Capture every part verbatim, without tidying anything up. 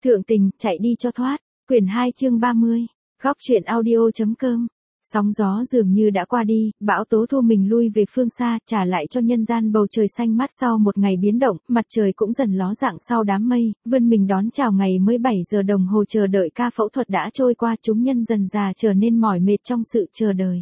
Thượng tình, chạy đi cho thoát. Quyển hai chương ba mươi. Góc truyện audio.com. Sóng gió dường như đã qua đi, bão tố thu mình lui về phương xa, trả lại cho nhân gian bầu trời xanh mát sau một ngày biến động, mặt trời cũng dần ló dạng sau đám mây, vươn mình đón chào ngày mới bảy giờ đồng hồ chờ đợi ca phẫu thuật đã trôi qua, chúng nhân dần già trở nên mỏi mệt trong sự chờ đợi.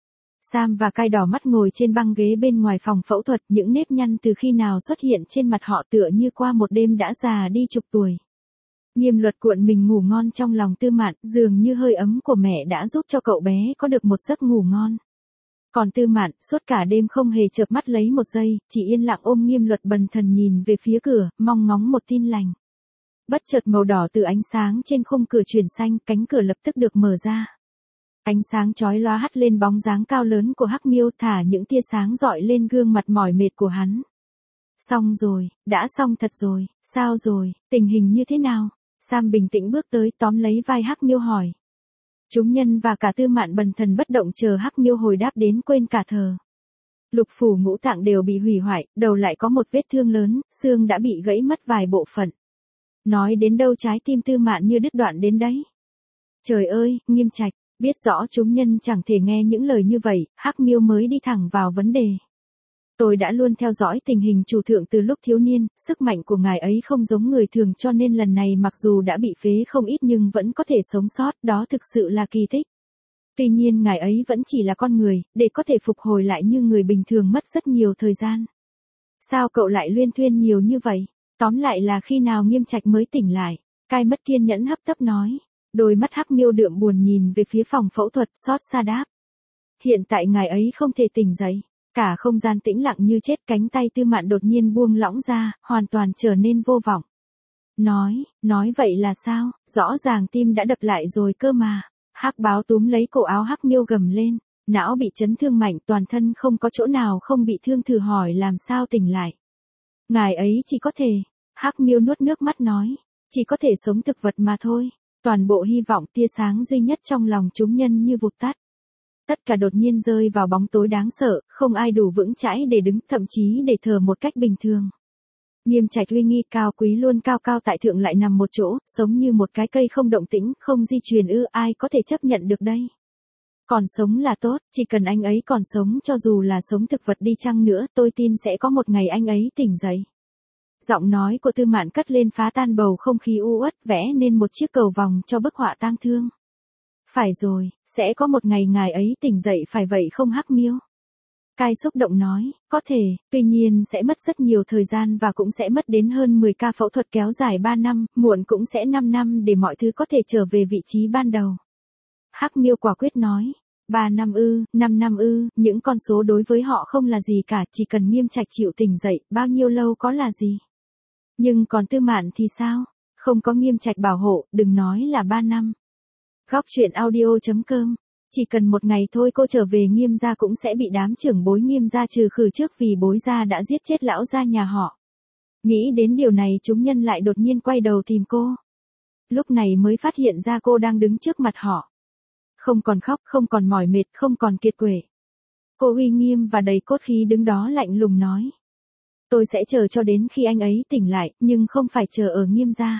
Sam và Cai đỏ mắt ngồi trên băng ghế bên ngoài phòng phẫu thuật, những nếp nhăn từ khi nào xuất hiện trên mặt họ tựa như qua một đêm đã già đi chục tuổi. Nghiêm Luật cuộn mình ngủ ngon trong lòng Tư Mạn, dường như hơi ấm của mẹ đã giúp cho cậu bé có được một giấc ngủ ngon. Còn Tư Mạn, suốt cả đêm không hề chợp mắt lấy một giây, chỉ yên lặng ôm Nghiêm Luật bần thần nhìn về phía cửa, mong ngóng một tin lành. Bất chợt màu đỏ từ ánh sáng trên khung cửa chuyển xanh, cánh cửa lập tức được mở ra. Ánh sáng chói lóa hắt lên bóng dáng cao lớn của Hắc Miêu, thả những tia sáng rọi lên gương mặt mỏi mệt của hắn. Xong rồi, đã xong thật rồi, sao rồi, tình hình như thế nào? Sam bình tĩnh bước tới tóm lấy vai Hắc Miêu hỏi. Chúng nhân và cả Tư Mạn bần thần bất động chờ Hắc Miêu hồi đáp đến quên cả thờ. Lục phủ ngũ tạng đều bị hủy hoại, đầu lại có một vết thương lớn, xương đã bị gãy mất vài bộ phận. Nói đến đâu trái tim Tư Mạn như đứt đoạn đến đấy. Trời ơi, Nghiêm Trạch, biết rõ chúng nhân chẳng thể nghe những lời như vậy, Hắc Miêu mới đi thẳng vào vấn đề. Tôi đã luôn theo dõi tình hình chủ thượng từ lúc thiếu niên, sức mạnh của ngài ấy không giống người thường cho nên lần này mặc dù đã bị phế không ít nhưng vẫn có thể sống sót, đó thực sự là kỳ tích. Tuy nhiên ngài ấy vẫn chỉ là con người, để có thể phục hồi lại như người bình thường mất rất nhiều thời gian. Sao cậu lại luyên thuyên nhiều như vậy? Tóm lại là khi nào Nghiêm Trạch mới tỉnh lại? Cai mất kiên nhẫn hấp tấp nói. Đôi mắt Hắc Miêu đượm buồn nhìn về phía phòng phẫu thuật, xót xa đáp. Hiện tại ngài ấy không thể tỉnh dậy. Cả không gian tĩnh lặng như chết, cánh tay Tư Mạn đột nhiên buông lỏng ra, hoàn toàn trở nên vô vọng. Nói, nói vậy là sao, rõ ràng tim đã đập lại rồi cơ mà. Hắc Báo túm lấy cổ áo Hắc Miêu gầm lên, não bị chấn thương mạnh, toàn thân không có chỗ nào không bị thương, thử hỏi làm sao tỉnh lại. Ngài ấy chỉ có thể, Hắc Miêu nuốt nước mắt nói, chỉ có thể sống thực vật mà thôi. Toàn bộ hy vọng tia sáng duy nhất trong lòng chúng nhân như vụt tắt. Tất cả đột nhiên rơi vào bóng tối đáng sợ, không ai đủ vững chãi để đứng, thậm chí để thở một cách bình thường. Nghiêm Trạch uy nghi cao quý luôn cao cao tại thượng lại nằm một chỗ, sống như một cái cây không động tĩnh, không di truyền ư, ai có thể chấp nhận được đây. Còn sống là tốt, chỉ cần anh ấy còn sống, cho dù là sống thực vật đi chăng nữa, tôi tin sẽ có một ngày anh ấy tỉnh dậy. Giọng nói của Tư Mạn cất lên phá tan bầu không khí u uất, vẽ nên một chiếc cầu vòng cho bức họa tang thương. Phải rồi, sẽ có một ngày ngài ấy tỉnh dậy phải vậy không Hắc Miêu? Cai xúc động nói, có thể, tuy nhiên sẽ mất rất nhiều thời gian và cũng sẽ mất đến hơn mười ca phẫu thuật kéo dài ba năm, muộn cũng sẽ năm năm để mọi thứ có thể trở về vị trí ban đầu. Hắc Miêu quả quyết nói, ba năm ư, năm năm ư, những con số đối với họ không là gì cả, chỉ cần Nghiêm Trạch chịu tỉnh dậy, bao nhiêu lâu có là gì. Nhưng còn Tư Mạn thì sao? Không có Nghiêm Trạch bảo hộ, đừng nói là ba năm. Góc truyện audio.com. Chỉ cần một ngày thôi cô trở về Nghiêm gia cũng sẽ bị đám trưởng bối Nghiêm gia trừ khử trước vì bối gia đã giết chết lão gia nhà họ. Nghĩ đến điều này chúng nhân lại đột nhiên quay đầu tìm cô. Lúc này mới phát hiện ra cô đang đứng trước mặt họ. Không còn khóc, không còn mỏi mệt, không còn kiệt quệ. Cô uy nghiêm và đầy cốt khí đứng đó lạnh lùng nói. Tôi sẽ chờ cho đến khi anh ấy tỉnh lại, nhưng không phải chờ ở Nghiêm gia.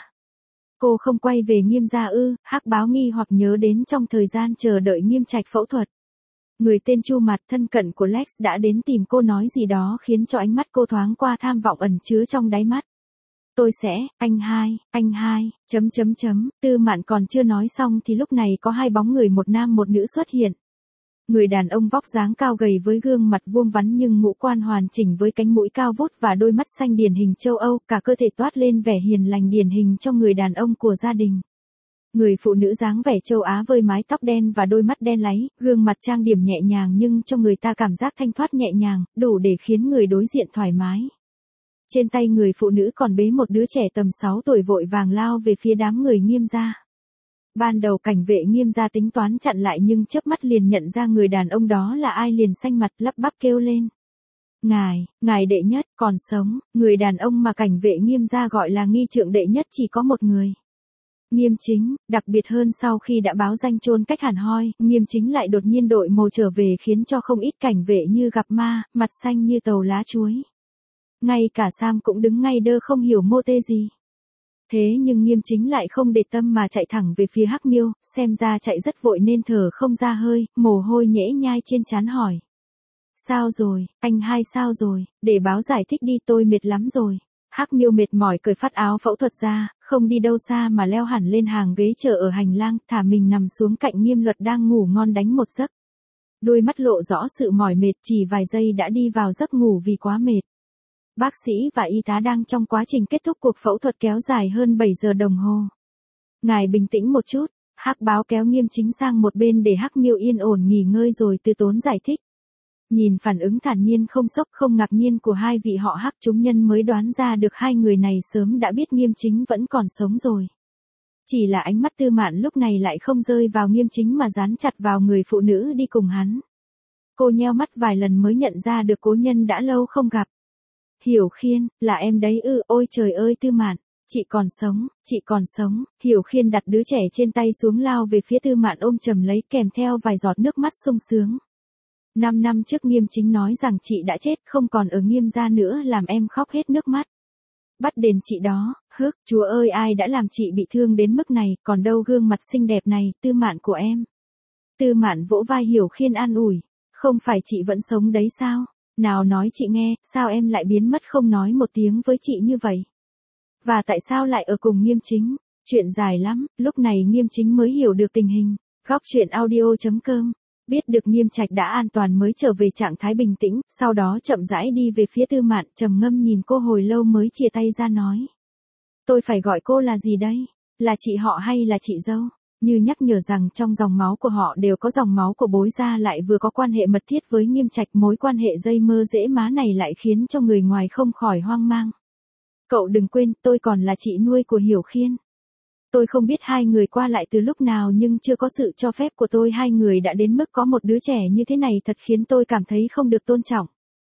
Cô không quay về Nghiêm gia ư? Hắc Báo nghi hoặc nhớ đến trong thời gian chờ đợi Nghiêm Trạch phẫu thuật. Người tên Chu Mặt thân cận của Lex đã đến tìm cô nói gì đó khiến cho ánh mắt cô thoáng qua tham vọng ẩn chứa trong đáy mắt. Tôi sẽ, anh hai, anh hai, chấm chấm chấm, Tư Mạn còn chưa nói xong thì lúc này có hai bóng người một nam một nữ xuất hiện. Người đàn ông vóc dáng cao gầy với gương mặt vuông vắn nhưng ngũ quan hoàn chỉnh với cánh mũi cao vút và đôi mắt xanh điển hình châu Âu, cả cơ thể toát lên vẻ hiền lành điển hình cho người đàn ông của gia đình. Người phụ nữ dáng vẻ châu Á với mái tóc đen và đôi mắt đen láy, gương mặt trang điểm nhẹ nhàng nhưng cho người ta cảm giác thanh thoát nhẹ nhàng, đủ để khiến người đối diện thoải mái. Trên tay người phụ nữ còn bế một đứa trẻ tầm sáu tuổi vội vàng lao về phía đám người Nghiêm gia. Ban đầu cảnh vệ Nghiêm gia tính toán chặn lại nhưng chớp mắt liền nhận ra người đàn ông đó là ai, liền xanh mặt lắp bắp kêu lên. Ngài, ngài đệ nhất, còn sống, người đàn ông mà cảnh vệ Nghiêm gia gọi là nghi trượng đệ nhất chỉ có một người. Nghiêm Chính, đặc biệt hơn sau khi đã báo danh chôn cách hẳn hoi, Nghiêm Chính lại đột nhiên đội màu trở về khiến cho không ít cảnh vệ như gặp ma, mặt xanh như tàu lá chuối. Ngay cả Sam cũng đứng ngay đơ không hiểu mô tê gì. Thế nhưng Nghiêm Chính lại không để tâm mà chạy thẳng về phía Hắc Miêu, xem ra chạy rất vội nên thở không ra hơi, mồ hôi nhễ nhai trên trán hỏi. Sao rồi, anh hai sao rồi, để báo giải thích đi, tôi mệt lắm rồi. Hắc Miêu mệt mỏi cởi phát áo phẫu thuật ra, không đi đâu xa mà leo hẳn lên hàng ghế chờ ở hành lang, thả mình nằm xuống cạnh Nghiêm Luật đang ngủ ngon đánh một giấc. Đôi mắt lộ rõ sự mỏi mệt, chỉ vài giây đã đi vào giấc ngủ vì quá mệt. Bác sĩ và y tá đang trong quá trình kết thúc cuộc phẫu thuật kéo dài hơn bảy giờ đồng hồ. Ngài bình tĩnh một chút, Hắc Báo kéo Nghiêm Chính sang một bên để Hắc Miêu yên ổn nghỉ ngơi rồi từ tốn giải thích. Nhìn phản ứng thản nhiên không sốc không ngạc nhiên của hai vị họ Hắc, chúng nhân mới đoán ra được hai người này sớm đã biết Nghiêm Chính vẫn còn sống rồi. Chỉ là ánh mắt Tư Mạn lúc này lại không rơi vào Nghiêm Chính mà dán chặt vào người phụ nữ đi cùng hắn. Cô nheo mắt vài lần mới nhận ra được cố nhân đã lâu không gặp. Hiểu Khiên, là em đấy ư? Ôi trời ơi Tư Mạn, chị còn sống, chị còn sống. Hiểu Khiên đặt đứa trẻ trên tay xuống lao về phía Tư Mạn ôm chầm lấy kèm theo vài giọt nước mắt sung sướng. Năm năm trước Nghiêm Chính nói rằng chị đã chết không còn ở Nghiêm gia nữa làm em khóc hết nước mắt. Bắt đền chị đó, hức, chúa ơi ai đã làm chị bị thương đến mức này, còn đâu gương mặt xinh đẹp này, Tư Mạn của em. Tư Mạn vỗ vai Hiểu Khiên an ủi, không phải chị vẫn sống đấy sao? Nào nói chị nghe, sao em lại biến mất không nói một tiếng với chị như vậy? Và tại sao lại ở cùng Nghiêm Chính? Chuyện dài lắm, lúc này Nghiêm Chính mới hiểu được tình hình. Góc truyện audio chấm com. Biết được Nghiêm Trạch đã an toàn mới trở về trạng thái bình tĩnh, sau đó chậm rãi đi về phía Tư Mạn, trầm ngâm nhìn cô hồi lâu mới chia tay ra nói. Tôi phải gọi cô là gì đây? Là chị họ hay là chị dâu? Như nhắc nhở rằng trong dòng máu của họ đều có dòng máu của bối gia lại vừa có quan hệ mật thiết với Nghiêm Trạch, mối quan hệ dây mơ dễ má này lại khiến cho người ngoài không khỏi hoang mang. Cậu đừng quên, tôi còn là chị nuôi của Hiểu Khiên. Tôi không biết hai người qua lại từ lúc nào nhưng chưa có sự cho phép của tôi hai người đã đến mức có một đứa trẻ như thế này thật khiến tôi cảm thấy không được tôn trọng.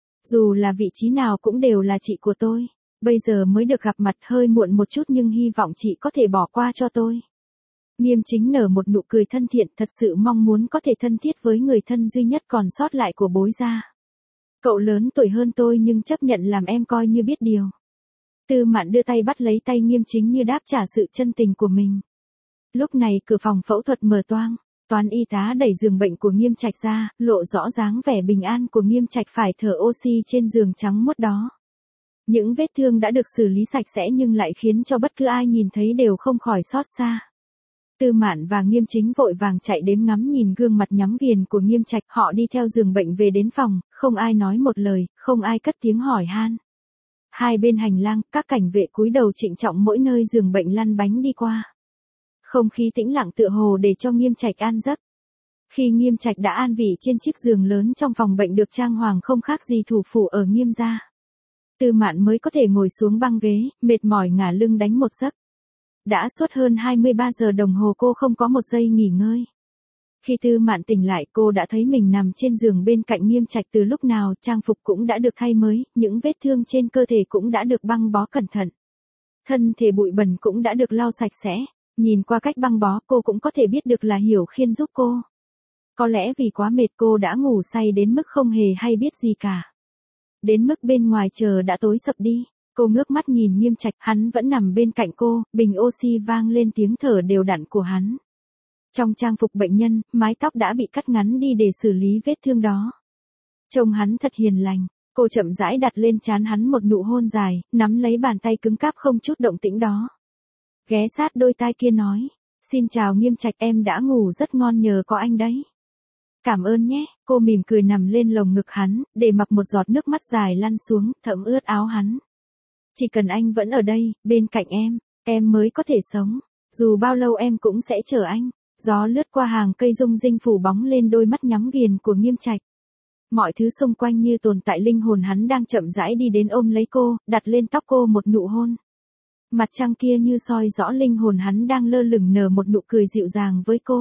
Dù là vị trí nào cũng đều là chị của tôi. Bây giờ mới được gặp mặt hơi muộn một chút nhưng hy vọng chị có thể bỏ qua cho tôi. Nghiêm Chính nở một nụ cười thân thiện, thật sự mong muốn có thể thân thiết với người thân duy nhất còn sót lại của bối gia. Cậu lớn tuổi hơn tôi nhưng chấp nhận làm em coi như biết điều. Tư Mạn đưa tay bắt lấy tay Nghiêm Chính như đáp trả sự chân tình của mình. Lúc này cửa phòng phẫu thuật mở toang, toán y tá đẩy giường bệnh của Nghiêm Trạch ra, lộ rõ dáng vẻ bình an của Nghiêm Trạch phải thở oxy trên giường trắng muốt đó. Những vết thương đã được xử lý sạch sẽ nhưng lại khiến cho bất cứ ai nhìn thấy đều không khỏi xót xa. Tư Mạn và Nghiêm Chính vội vàng chạy đến ngắm nhìn gương mặt nhắm nghiền của Nghiêm Trạch, họ đi theo giường bệnh về đến phòng, không ai nói một lời, không ai cất tiếng hỏi han. Hai bên hành lang, các cảnh vệ cúi đầu trịnh trọng mỗi nơi giường bệnh lăn bánh đi qua. Không khí tĩnh lặng tựa hồ để cho Nghiêm Trạch an giấc. Khi Nghiêm Trạch đã an vị trên chiếc giường lớn trong phòng bệnh được trang hoàng không khác gì thủ phủ ở Nghiêm gia, Tư Mạn mới có thể ngồi xuống băng ghế, mệt mỏi ngả lưng đánh một giấc. Đã suốt hơn hai mươi ba giờ đồng hồ cô không có một giây nghỉ ngơi. Khi Tư Mạn tỉnh lại cô đã thấy mình nằm trên giường bên cạnh Nghiêm Trạch từ lúc nào, trang phục cũng đã được thay mới, những vết thương trên cơ thể cũng đã được băng bó cẩn thận. Thân thể bụi bẩn cũng đã được lau sạch sẽ, nhìn qua cách băng bó cô cũng có thể biết được là Hiểu Khiên giúp cô. Có lẽ vì quá mệt cô đã ngủ say đến mức không hề hay biết gì cả. Đến mức bên ngoài trời đã tối sập đi, cô ngước mắt nhìn Nghiêm Trạch, hắn vẫn nằm bên cạnh cô, bình oxy vang lên tiếng thở đều đặn của hắn. Trong trang phục bệnh nhân, mái tóc đã bị cắt ngắn đi để xử lý vết thương đó. Trông hắn thật hiền lành, cô chậm rãi đặt lên trán hắn một nụ hôn dài, nắm lấy bàn tay cứng cáp không chút động tĩnh đó. Ghé sát đôi tai kia nói, xin chào Nghiêm Trạch, em đã ngủ rất ngon nhờ có anh đấy. Cảm ơn nhé, cô mỉm cười nằm lên lồng ngực hắn, để mặc một giọt nước mắt dài lăn xuống, thấm ướt áo hắn. Chỉ cần anh vẫn ở đây, bên cạnh em, em mới có thể sống. Dù bao lâu em cũng sẽ chờ anh. Gió lướt qua hàng cây rung rinh phủ bóng lên đôi mắt nhắm nghiền của Nghiêm Trạch. Mọi thứ xung quanh như tồn tại linh hồn hắn đang chậm rãi đi đến ôm lấy cô, đặt lên tóc cô một nụ hôn. Mặt trăng kia như soi rõ linh hồn hắn đang lơ lửng nở một nụ cười dịu dàng với cô.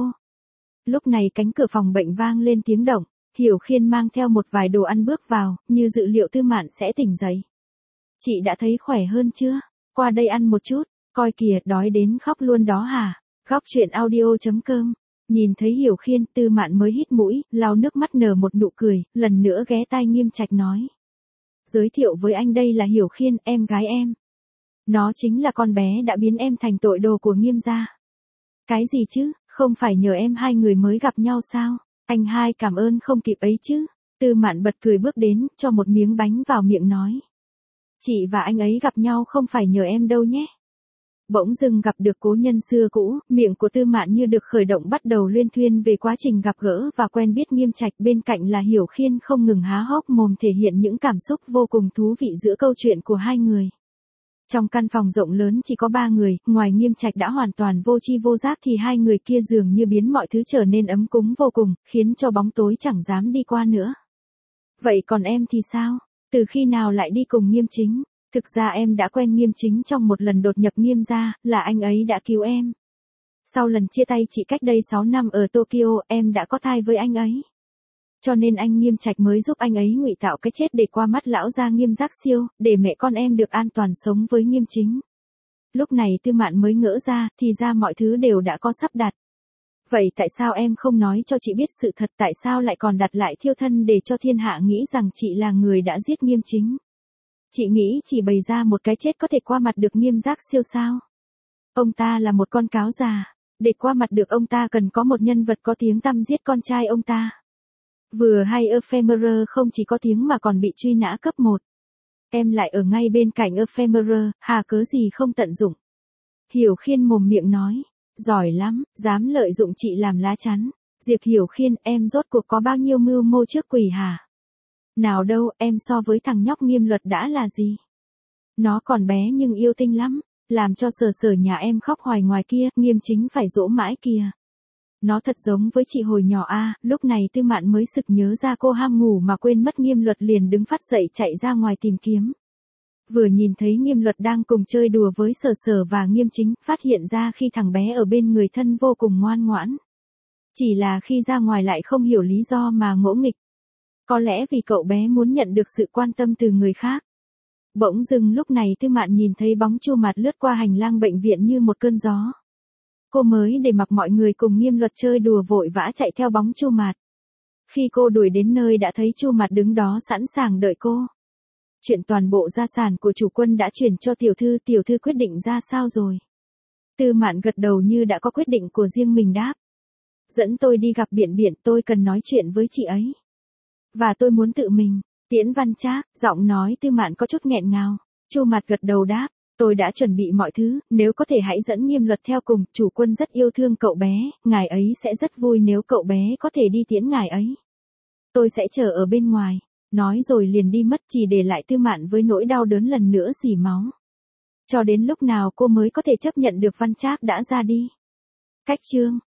Lúc này cánh cửa phòng bệnh vang lên tiếng động, Hiểu Khiên mang theo một vài đồ ăn bước vào, như dự liệu Tư Mạn sẽ tỉnh dậy. Chị đã thấy khỏe hơn chưa? Qua đây ăn một chút, coi kìa đói đến khóc luôn đó hả? Góc truyện audio chấm com. Nhìn thấy Hiểu Khiên, Tư Mạn mới hít mũi, lau nước mắt nở một nụ cười, lần nữa ghé tai Nghiêm Trạch nói. Giới thiệu với anh đây là Hiểu Khiên, em gái em. Nó chính là con bé đã biến em thành tội đồ của Nghiêm gia. Cái gì chứ, không phải nhờ em hai người mới gặp nhau sao? Anh hai cảm ơn không kịp ấy chứ. Tư Mạn bật cười bước đến, cho một miếng bánh vào miệng nói. Chị và anh ấy gặp nhau không phải nhờ em đâu nhé. Bỗng dưng gặp được cố nhân xưa cũ, miệng của Tư Mạn như được khởi động bắt đầu luyên thuyên về quá trình gặp gỡ và quen biết Nghiêm Trạch, bên cạnh là Hiểu Khiên không ngừng há hốc mồm thể hiện những cảm xúc vô cùng thú vị giữa câu chuyện của hai người. Trong căn phòng rộng lớn chỉ có ba người, ngoài Nghiêm Trạch đã hoàn toàn vô tri vô giác thì hai người kia dường như biến mọi thứ trở nên ấm cúng vô cùng, khiến cho bóng tối chẳng dám đi qua nữa. Vậy còn em thì sao? Từ khi nào lại đi cùng Nghiêm Chính? Thực ra em đã quen Nghiêm Chính trong một lần đột nhập Nghiêm gia, là anh ấy đã cứu em. Sau lần chia tay chị cách đây sáu năm ở Tokyo, em đã có thai với anh ấy. Cho nên anh Nghiêm Trạch mới giúp anh ấy ngụy tạo cái chết để qua mắt lão gia Nghiêm Giác Siêu, để mẹ con em được an toàn sống với Nghiêm Chính. Lúc này Tư Mạn mới ngỡ ra, thì ra mọi thứ đều đã có sắp đặt. Vậy tại sao em không nói cho chị biết sự thật, tại sao lại còn đặt lại thiêu thân để cho thiên hạ nghĩ rằng chị là người đã giết Nghiêm Chính? Chị nghĩ chỉ bày ra một cái chết có thể qua mặt được Nghiêm Giác Siêu sao? Ông ta là một con cáo già, để qua mặt được ông ta cần có một nhân vật có tiếng tăm giết con trai ông ta. Vừa hay Ephemerer không chỉ có tiếng mà còn bị truy nã cấp một. Em lại ở ngay bên cạnh Ephemerer, hà cớ gì không tận dụng? Hiểu Khiên mồm miệng nói, giỏi lắm, dám lợi dụng chị làm lá chắn. Diệp Hiểu Khiên, em rốt cuộc có bao nhiêu mưu mô trước quỷ hả? Nào đâu, em so với thằng nhóc Nghiêm Luật đã là gì? Nó còn bé nhưng yêu tinh lắm, làm cho Sở Sở nhà em khóc hoài ngoài kia, Nghiêm Chính phải dỗ mãi kìa. Nó thật giống với chị hồi nhỏ a. À, lúc này Tư Mạn mới sực nhớ ra cô ham ngủ mà quên mất Nghiêm Luật, liền đứng phát dậy chạy ra ngoài tìm kiếm. Vừa nhìn thấy Nghiêm Luật đang cùng chơi đùa với Sở Sở và Nghiêm Chính, phát hiện ra khi thằng bé ở bên người thân vô cùng ngoan ngoãn. Chỉ là khi ra ngoài lại không hiểu lý do mà ngỗ nghịch. Có lẽ vì cậu bé muốn nhận được sự quan tâm từ người khác. Bỗng dưng lúc này Tư Mạn nhìn thấy bóng Chu Mạt lướt qua hành lang bệnh viện như một cơn gió. Cô mới để mặc mọi người cùng Nghiêm Luật chơi đùa vội vã chạy theo bóng Chu Mạt. Khi cô đuổi đến nơi đã thấy Chu Mạt đứng đó sẵn sàng đợi cô. Chuyện toàn bộ gia sản của chủ quân đã chuyển cho tiểu thư, tiểu thư quyết định ra sao rồi? Tư Mạn gật đầu như đã có quyết định của riêng mình đáp. Dẫn tôi đi gặp Biện Biện, tôi cần nói chuyện với chị ấy. Và tôi muốn tự mình. Tiễn Văn Trác, giọng nói Tư Mạn có chút nghẹn ngào. Chu Mạt gật đầu đáp, tôi đã chuẩn bị mọi thứ, nếu có thể hãy dẫn Nghiêm Luật theo cùng, chủ quân rất yêu thương cậu bé, ngài ấy sẽ rất vui nếu cậu bé có thể đi tiễn ngài ấy. Tôi sẽ chờ ở bên ngoài. Nói rồi liền đi mất, chỉ để lại Tư Mạn với nỗi đau đớn lần nữa rỉ máu. Cho đến lúc nào cô mới có thể chấp nhận được Văn Trác đã ra đi. Cách chương